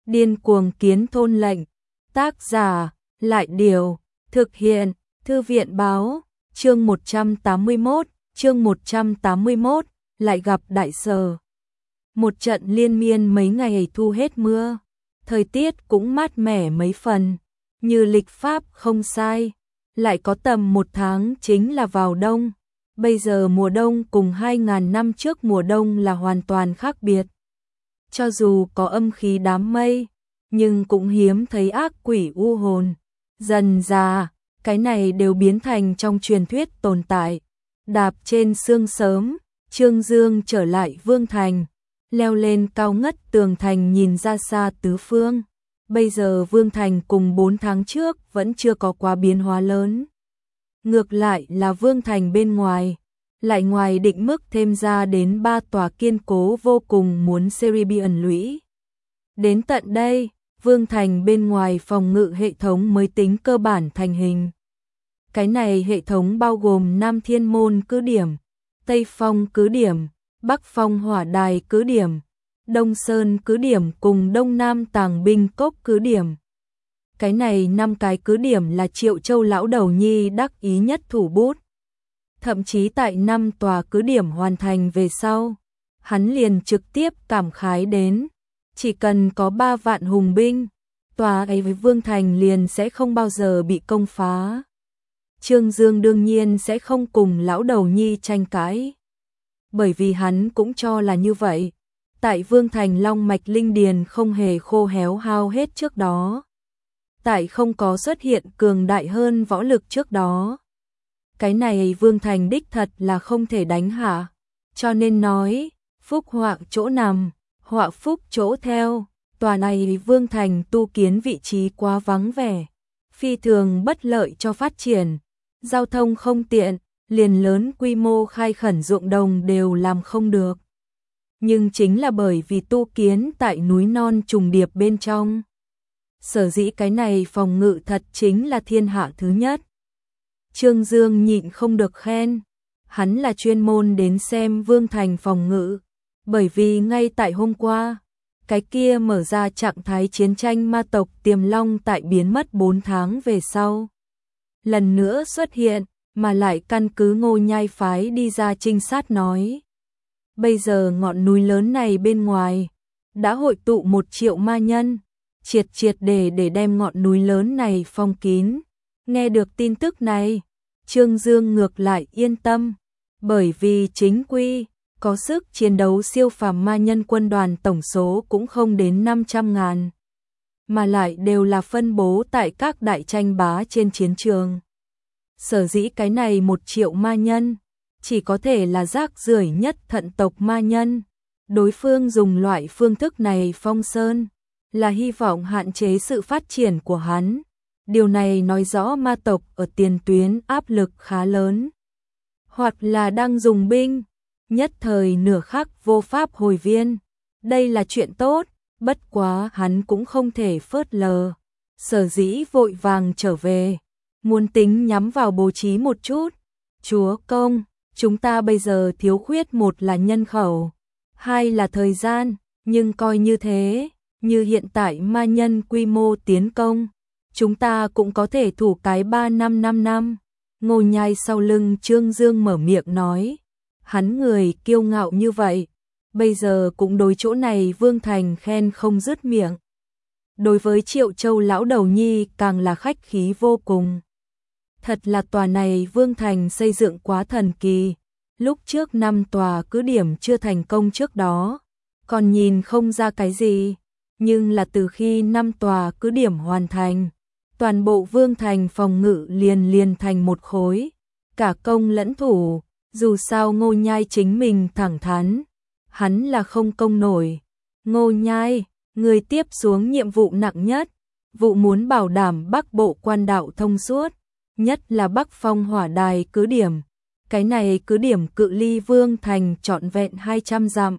Điên cuồng kiến thôn lệnh. Tác giả, Lại Điều, thực hiện, Thư viện Báo, chương 181, lại gặp đại sở. Một trận liên miên mấy ngày thu hết mưa, thời tiết cũng mát mẻ mấy phần, như lịch pháp không sai, lại có tầm 1 tháng chính là vào đông. Bây giờ mùa đông cùng 2.000 năm trước mùa đông là hoàn toàn khác biệt. Cho dù có âm khí đám mây, nhưng cũng hiếm thấy ác quỷ u hồn. Dần dà, cái này đều biến thành trong truyền thuyết tồn tại. Đạp trên sương sớm, Trương Dương trở lại Vương Thành, leo lên cao ngất tường thành nhìn ra xa tứ phương. Bây giờ Vương Thành cùng 4 tháng trước vẫn chưa có quá biến hóa lớn. Ngược lại là Vương Thành bên ngoài, lại ngoài định mức thêm ra đến 3 tòa kiên cố vô cùng muốn Caribbean lũy. Đến tận đây, Vương Thành bên ngoài phòng ngự hệ thống mới tính cơ bản thành hình. Cái này hệ thống bao gồm Nam Thiên Môn cứ điểm, Tây Phong cứ điểm, Bắc Phong Hỏa Đài cứ điểm, Đông Sơn cứ điểm cùng Đông Nam Tàng Binh Cốc cứ điểm. Cái này 5 cái cứ điểm là Triệu Châu lão đầu nhi đắc ý nhất thủ bút. Thậm chí tại 5 tòa cứ điểm hoàn thành về sau, hắn liền trực tiếp cảm khái đến, chỉ cần có 3 vạn hùng binh, tòa ấy với Vương Thành liền sẽ không bao giờ bị công phá. Trương Dương đương nhiên sẽ không cùng lão đầu nhi tranh cãi, bởi vì hắn cũng cho là như vậy. Tại Vương Thành long mạch linh điền không hề khô héo hao hết trước đó, tại không có xuất hiện cường đại hơn võ lực trước đó, cái này Vương Thành đích thật là không thể đánh hạ. Cho nên nói, phúc họa chỗ nằm, họa phúc chỗ theo. Tòa này Vương Thành tu kiến vị trí quá vắng vẻ, phi thường bất lợi cho phát triển, giao thông không tiện, liền lớn quy mô khai khẩn ruộng đồng đều làm không được. Nhưng chính là bởi vì tu kiến tại núi non trùng điệp bên trong, sở dĩ cái này phòng ngự thật chính là thiên hạ thứ nhất. Trương Dương nhịn không được khen, hắn là chuyên môn đến xem Vương Thành phòng ngự, bởi vì ngay tại hôm qua, cái kia mở ra trạng thái chiến tranh ma tộc Tiềm Long tại biến mất 4 tháng về sau, lần nữa xuất hiện, mà lại căn cứ Ngô Nhai phái đi ra trinh sát nói. Bây giờ ngọn núi lớn này bên ngoài, đã hội tụ 1 triệu ma nhân, triệt để đem ngọn núi lớn này phong kín. Nghe được tin tức này, Trương Dương ngược lại yên tâm, bởi vì chính quy, có sức chiến đấu siêu phàm ma nhân quân đoàn tổng số cũng không đến 500.000, mà lại đều là phân bố tại các đại tranh bá trên chiến trường. Sở dĩ cái này 1 triệu ma nhân, chỉ có thể là rác rưởi nhất thận tộc ma nhân. Đối phương dùng loại phương thức này phong sơn, là hy vọng hạn chế sự phát triển của hắn. Điều này nói rõ ma tộc ở tiền tuyến áp lực khá lớn, hoặc là đang dùng binh, nhất thời nửa khắc vô pháp hồi viên. Đây là chuyện tốt, bất quá hắn cũng không thể phớt lờ. Sở dĩ vội vàng trở về, muốn tính nhắm vào bố trí một chút. Chúa công, chúng ta bây giờ thiếu khuyết, 1 là nhân khẩu, 2 là thời gian, nhưng coi như thế, như hiện tại ma nhân quy mô tiến công, chúng ta cũng có thể thủ cái 3-5 năm. Ngô Nhai sau lưng Trương Dương mở miệng nói, hắn người kiêu ngạo như vậy, bây giờ cũng đối chỗ này Vương Thành khen không dứt miệng. Đối với Triệu Châu lão đầu nhi càng là khách khí vô cùng. Thật là tòa này Vương Thành xây dựng quá thần kỳ, lúc trước 5 tòa cứ điểm chưa thành công trước đó, còn nhìn không ra cái gì, nhưng là từ khi 5 tòa cứ điểm hoàn thành, toàn bộ Vương Thành phòng ngự liền thành một khối, cả công lẫn thủ. Dù sao Ngô Nhai chính mình thẳng thắn, hắn là không công nổi. Ngô Nhai, người tiếp xuống nhiệm vụ nặng nhất, vụ muốn bảo đảm Bắc Bộ quan đạo thông suốt, nhất là Bắc Phong Hỏa Đài cứ điểm. Cái này cứ điểm cự ly Vương Thành trọn vẹn 200 dặm.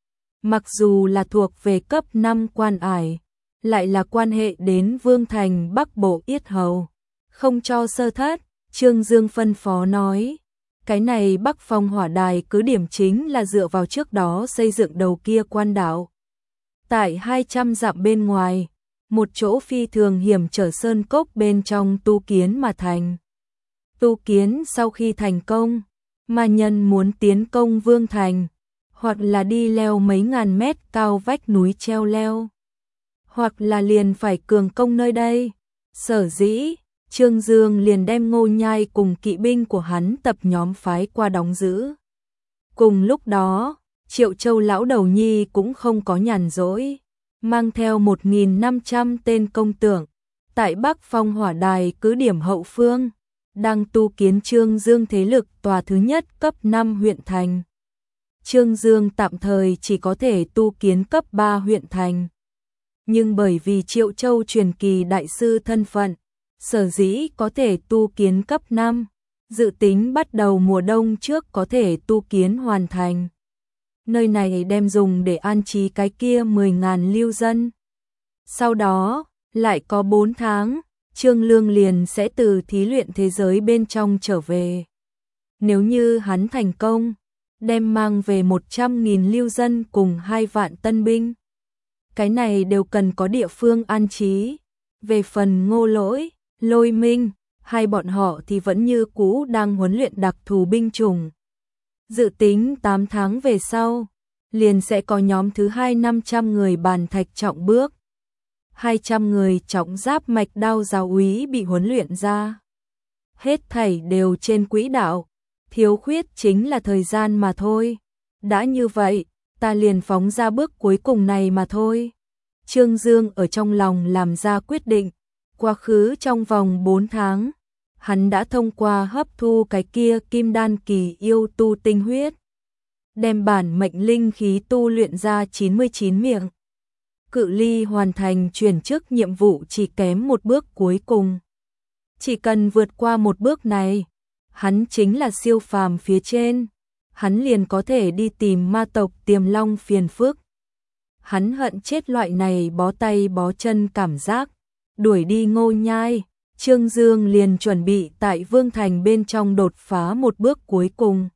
Mặc dù là thuộc về cấp 5 quan ải, lại là quan hệ đến Vương Thành Bắc Bộ yết hầu, không cho sơ thất. Trương Dương phân phó nói, cái này Bắc Phong Hỏa Đài cứ điểm chính là dựa vào trước đó xây dựng đầu kia quan đạo. Tại 200 dặm bên ngoài, một chỗ phi thường hiểm trở sơn cốc bên trong tu kiến mà thành. Tu kiến sau khi thành công, ma nhân muốn tiến công vương thành, hoặc là đi leo mấy ngàn mét cao vách núi treo leo, hoặc là liền phải cường công nơi đây. Sở dĩ, Trương Dương liền đem Ngô Nhai cùng kỵ binh của hắn tập nhóm phái qua đóng giữ. Cùng lúc đó, Triệu Châu lão đầu nhi cũng không có nhàn rỗi, mang theo 1.500 tên công tượng, tại Bắc Phong Hỏa Đài cứ điểm hậu phương, đang tu kiến Trương Dương thế lực tòa thứ nhất cấp 5 huyện thành. Trương Dương tạm thời chỉ có thể tu kiến cấp 3 huyện thành. Nhưng bởi vì Triệu Châu truyền kỳ đại sư thân phận, sở dĩ có thể tu kiến cấp 5, dự tính bắt đầu mùa đông trước có thể tu kiến hoàn thành. Nơi này đem dùng để an trí cái kia 10.000 lưu dân. Sau đó, lại có 4 tháng, Trương Lương liền sẽ từ thí luyện thế giới bên trong trở về. Nếu như hắn thành công, đem mang về 100.000 lưu dân cùng 2 vạn tân binh. Cái này đều cần có địa phương an trí. Về phần Ngô Lỗi, Lôi Minh, hai bọn họ thì vẫn như cũ đang huấn luyện đặc thù binh chủng. Dự tính 8 tháng về sau, liền sẽ có nhóm thứ 2 500 người bàn thạch trọng bước. 200 người trọng giáp mạch đao giáo úy bị huấn luyện ra. Hết thảy đều trên quỹ đạo, thiếu khuyết chính là thời gian mà thôi. Đã như vậy, ta liền phóng ra bước cuối cùng này mà thôi. Trương Dương ở trong lòng làm ra quyết định, quá khứ trong vòng 4 tháng, hắn đã thông qua hấp thu cái kia kim đan kỳ yêu tu tinh huyết, đem bản mệnh linh khí tu luyện ra 99 miệng. Cự ly hoàn thành chuyển chức nhiệm vụ chỉ kém một bước cuối cùng. Chỉ cần vượt qua một bước này, hắn chính là siêu phàm phía trên, hắn liền có thể đi tìm ma tộc Tiềm Long phiền phức. Hắn hận chết loại này bó tay bó chân cảm giác, đuổi đi Ngô Nhai, Trương Dương liền chuẩn bị tại Vương Thành bên trong đột phá một bước cuối cùng.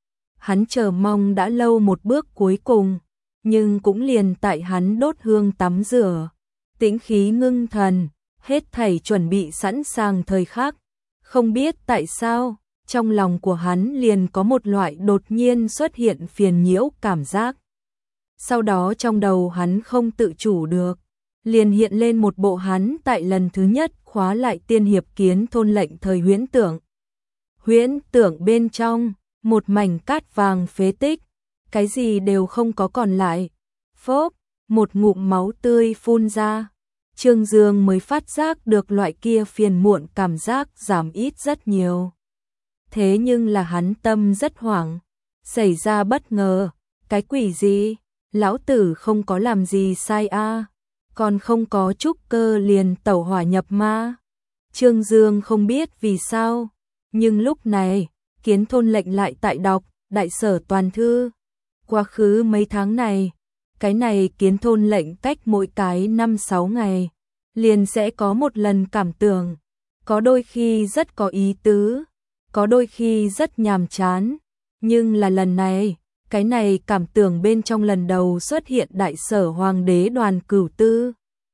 Hắn chờ mong đã lâu một bước cuối cùng, nhưng cũng liền tại hắn đốt hương tắm rửa, tĩnh khí ngưng thần, hết thảy chuẩn bị sẵn sàng thời khắc. Không biết tại sao, trong lòng của hắn liền có một loại đột nhiên xuất hiện phiền nhiễu cảm giác. Sau đó trong đầu hắn không tự chủ được, liền hiện lên một bộ hắn tại lần thứ nhất khóa lại tiên hiệp kiến thôn lệnh thời huyễn tưởng. Huyễn tưởng bên trong, một mảnh cát vàng phế tích, cái gì đều không có còn lại. Phốc, một ngụm máu tươi phun ra. Trương Dương mới phát giác được loại kia phiền muộn cảm giác giảm ít rất nhiều. Thế nhưng là hắn tâm rất hoảng, xảy ra bất ngờ, cái quỷ gì, lão tử không có làm gì sai a, còn không có trúc cơ liền tẩu hỏa nhập ma. Trương Dương không biết vì sao, nhưng lúc này, kiến thôn lệnh lại tại đọc, đại sở toàn thư. Quá khứ mấy tháng này, cái này kiến thôn lệnh cách mỗi cái 5-6 ngày, liền sẽ có một lần cảm tưởng, có đôi khi rất có ý tứ, có đôi khi rất nhàm chán, nhưng là lần này, cái này cảm tưởng bên trong lần đầu xuất hiện đại sở hoàng đế Đoàn Cửu Tư.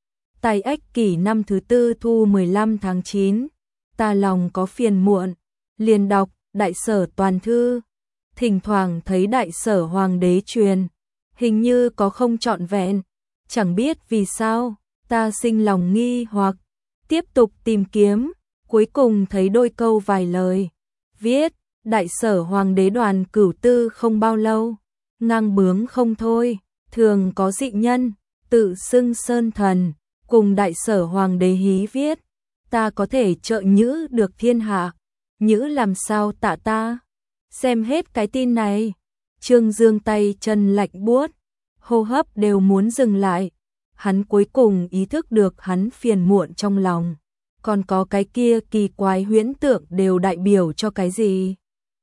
Tại Ách Kỷ năm thứ 4 thu 15 tháng 9, ta lòng có phiền muộn, liền đọc đại sở toàn thư, thỉnh thoảng thấy đại sở hoàng đế truyền, hình như có không trọn vẹn, chẳng biết vì sao, ta sinh lòng nghi hoặc, tiếp tục tìm kiếm, cuối cùng thấy đôi câu vài lời, viết, đại sở hoàng đế Đoàn Cửu Tư không bao lâu, ngang bướng không thôi, thường có dị nhân, tự xưng sơn thần, cùng đại sở hoàng đế hí viết, ta có thể trợ nhữ được thiên hạ, nhữ làm sao tạ ta. Xem hết cái tin này, Trương Dương tay chân lạnh buốt, hô hấp đều muốn dừng lại. Hắn cuối cùng ý thức được hắn phiền muộn trong lòng, còn có cái kia kỳ quái huyễn tượng đều đại biểu cho cái gì.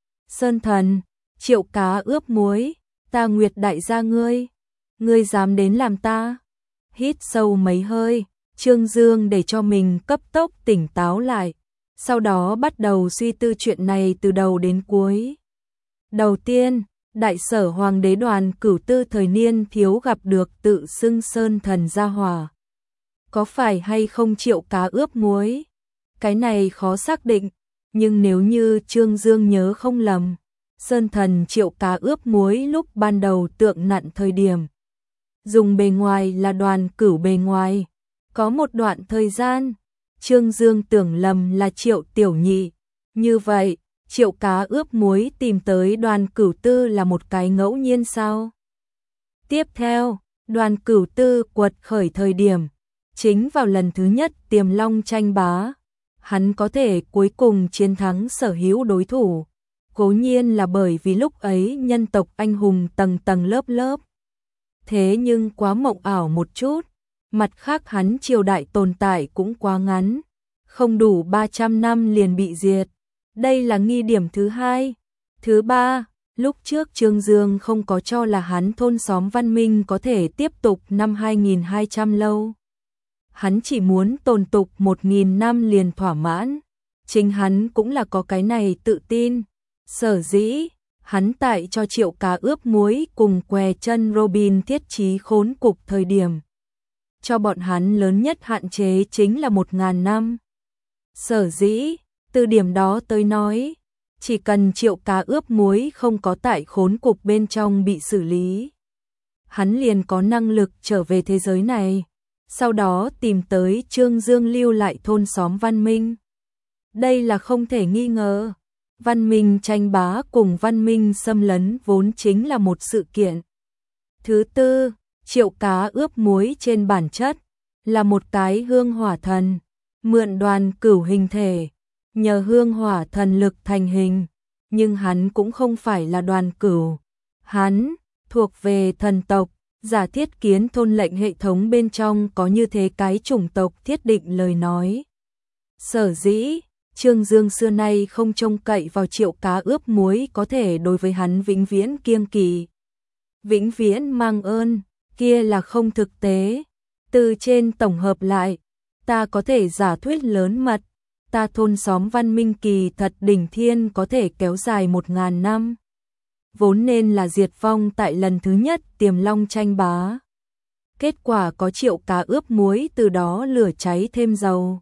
Sơn thần, triệu cá ướp muối, ta Nguyệt đại gia ngươi dám đến làm ta. Hít sâu mấy hơi, Trương Dương để cho mình cấp tốc tỉnh táo lại, sau đó bắt đầu suy tư chuyện này từ đầu đến cuối. Đầu tiên, Đại sở hoàng đế Đoàn Cửu Tư thời niên thiếu gặp được tự xưng sơn thần gia hỏa. Có phải hay không Triệu Cá ướp muối? Cái này khó xác định, nhưng nếu như Trương Dương nhớ không lầm, sơn thần Triệu Cá ướp muối lúc ban đầu tượng nặn thời điểm dùng bề ngoài là Đoàn Cửu bề ngoài. Có một đoạn thời gian, Trương Dương tưởng lầm là Triệu Tiểu Nhị. Như vậy, Triệu Cá ướp muối tìm tới Đoàn Cửu Tư là một cái ngẫu nhiên sao? Tiếp theo, Đoàn Cửu Tư quật khởi thời điểm, chính vào lần thứ nhất Tiềm Long tranh bá, hắn có thể cuối cùng chiến thắng sở hữu đối thủ. Cố nhiên là bởi vì lúc ấy nhân tộc anh hùng tầng tầng lớp lớp. Thế nhưng quá mộng ảo một chút, mặt khác hắn triều đại tồn tại cũng quá ngắn, không đủ 300 năm liền bị diệt. Đây là nghi điểm thứ hai. Thứ ba, lúc trước Trương Dương không có cho là hắn thôn xóm văn minh có thể tiếp tục năm 2200 lâu. Hắn chỉ muốn tồn tục 1000 năm liền thỏa mãn. Chính hắn cũng là có cái này tự tin. Sở dĩ, hắn tại cho Triệu Cá ướp muối cùng què chân Robin thiết trí khốn cục thời điểm. Cho bọn hắn lớn nhất hạn chế chính là 1000 năm. Sở dĩ, từ điểm đó tới nói, chỉ cần Triệu Cá ướp muối không có tại khốn cục bên trong bị xử lý, hắn liền có năng lực trở về thế giới này, sau đó tìm tới Trương Dương lưu lại thôn xóm văn minh. Đây là không thể nghi ngờ. Văn minh tranh bá cùng văn minh xâm lấn vốn chính là một sự kiện. Thứ tư, Triệu Cá ướp muối trên bản chất là một cái hương hỏa thần, mượn Đoàn Cửu hình thể, nhờ hương hỏa thần lực thành hình, nhưng hắn cũng không phải là Đoàn Cửu. Hắn thuộc về thần tộc, giả thiết kiến thôn lệnh hệ thống bên trong có như thế cái chủng tộc thiết định lời nói. Sở dĩ, Trương Dương xưa nay không trông cậy vào Triệu Cá ướp muối có thể đối với hắn vĩnh viễn kiêng kỵ, vĩnh viễn mang ơn, kia là không thực tế. Từ trên tổng hợp lại, ta có thể giả thuyết lớn mật, ta thôn xóm văn minh kỳ thật đỉnh thiên có thể kéo dài 1000 năm. Vốn nên là diệt vong tại lần thứ nhất Tiềm Long tranh bá. Kết quả có Triệu Cá ướp muối từ đó lửa cháy thêm dầu.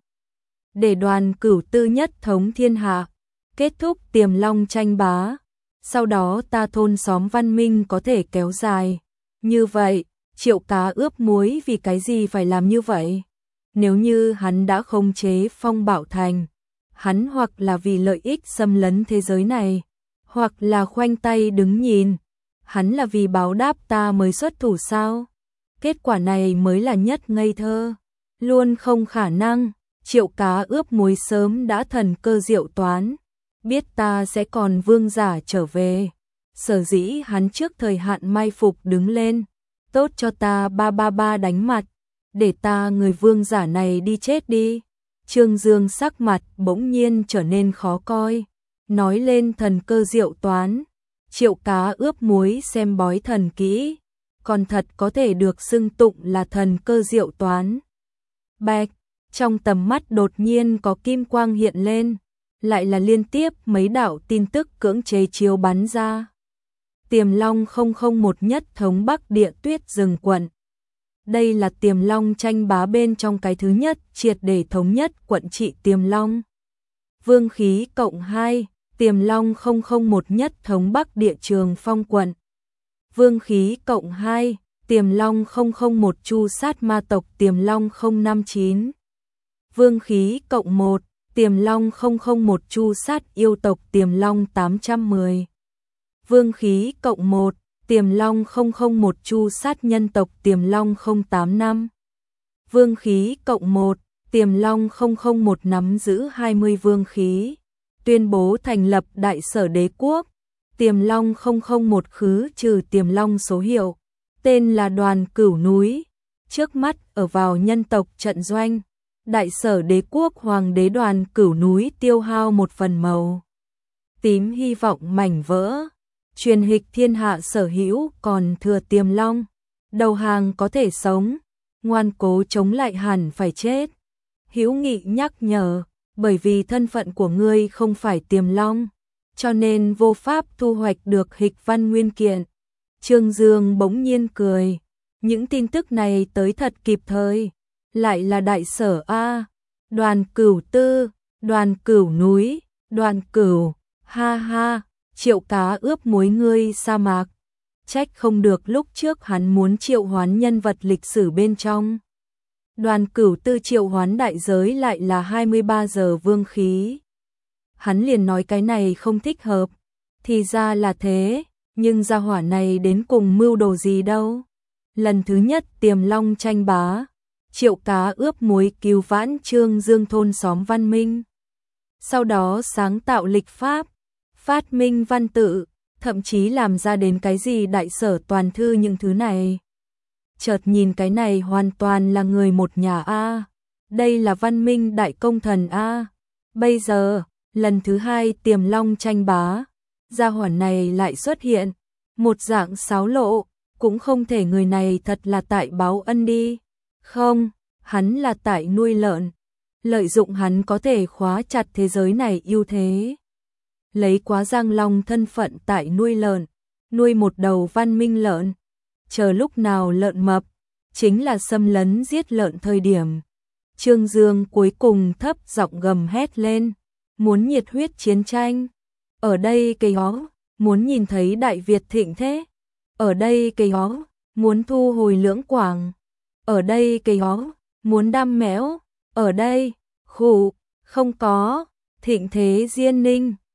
Để Đoàn Cửu Tư nhất thống thiên hạ, kết thúc Tiềm Long tranh bá, sau đó ta thôn xóm văn minh có thể kéo dài. Như vậy, Triệu Cá ướp muối vì cái gì phải làm như vậy? Nếu như hắn đã khống chế Phong Bảo Thành, hắn hoặc là vì lợi ích xâm lấn thế giới này, hoặc là khoanh tay đứng nhìn, hắn là vì báo đáp ta mới xuất thủ sao? Kết quả này mới là nhất ngây thơ, luôn không khả năng. Triệu Cá ướp muối sớm đã thần cơ diệu toán, biết ta sẽ còn vương giả trở về. Sở dĩ hắn trước thời hạn mai phục đứng lên, tốt cho ta 333 đánh mặt, để ta người vương giả này đi chết đi. Trương Dương sắc mặt bỗng nhiên trở nên khó coi, nói lên thần cơ diệu toán. Triệu Cá ướp muối xem bói thần kỹ, còn thật có thể được xưng tụng là thần cơ diệu toán. Bạch, trong tầm mắt đột nhiên có kim quang hiện lên, lại là liên tiếp mấy đạo tin tức cưỡng chế chiếu bắn ra. Tiềm Long 001 nhất thống Bắc Địa Tuyết Rừng quận. Đây là Tiềm Long tranh bá bên trong cái thứ nhất triệt để thống nhất quận trị Tiềm Long. Vương khí cộng 2, Tiềm Long 001 nhất thống Bắc Địa Trường Phong quận. Vương khí cộng 2, Tiềm Long 001 chu sát ma tộc Tiềm Long 059. Vương khí cộng 1, Tiềm Long 001 chu sát yêu tộc Tiềm Long 810. Vương khí cộng 1, Tiềm Long 001 chu sát nhân tộc Tiềm Long 085. Vương khí cộng 1, Tiềm Long 001 nắm giữ 20 vương khí. Tuyên bố thành lập Đại Sở Đế Quốc. Tiềm Long 001 khứ trừ Tiềm Long số hiệu, tên là Đoàn Cửu Núi. Trước mắt ở vào nhân tộc trận doanh, Đại Sở Đế Quốc Hoàng đế Đoàn Cửu Núi tiêu hao một phần màu tím hy vọng mảnh vỡ. Truyền hịch thiên hạ sở hữu còn thừa Tiềm Long, đầu hàng có thể sống, ngoan cố chống lại hẳn phải chết. Hữu Nghị nhắc nhở, bởi vì thân phận của ngươi không phải Tiềm Long, cho nên vô pháp thu hoạch được hịch văn nguyên kiện. Trương Dương bỗng nhiên cười, những tin tức này tới thật kịp thời, lại là đại sở a, Đoàn Cửu Tư, Đoàn Cửu núi, Đoàn Cửu, ha ha, Triệu Cá ướp muối ngươi sa mạc. Trách không được lúc trước hắn muốn triệu hoán nhân vật lịch sử bên trong. Đoàn Cửu Tư triệu hoán đại giới lại là 23 giờ vương khí. Hắn liền nói cái này không thích hợp, thì ra là thế, nhưng gia hỏa này đến cùng mưu đồ gì đâu. Lần thứ nhất Tiềm Long tranh bá, Triệu Cá ướp muối cứu vãn Trương Dương thôn xóm văn minh. Sau đó sáng tạo lịch pháp, phát minh văn tự, thậm chí làm ra đến cái gì đại sở toàn thư những thứ này. Chợt nhìn cái này hoàn toàn là người một nhà a. Đây là văn minh đại công thần a. Bây giờ, lần thứ hai Tiềm Long tranh bá, gia hỏa này lại xuất hiện, một dạng xáo lộ, cũng không thể người này thật là tại báo ân đi. Không, hắn là tại nuôi lợn, lợi dụng hắn có thể khóa chặt thế giới này ưu thế. Lấy Quá Giang Long thân phận tại nuôi lợn, nuôi một đầu văn minh lợn, chờ lúc nào lợn mập, chính là xâm lấn giết lợn thời điểm. Trương Dương cuối cùng thấp giọng gầm hét lên, muốn nhiệt huyết chiến tranh. Ở đây cây ó, muốn nhìn thấy Đại Việt thịnh thế. Ở đây cây ó, muốn thu hồi Lưỡng Quảng. Ở đây cây ó, muốn đam mẽo. Ở đây, khụ, không có, thịnh thế Diên Ninh.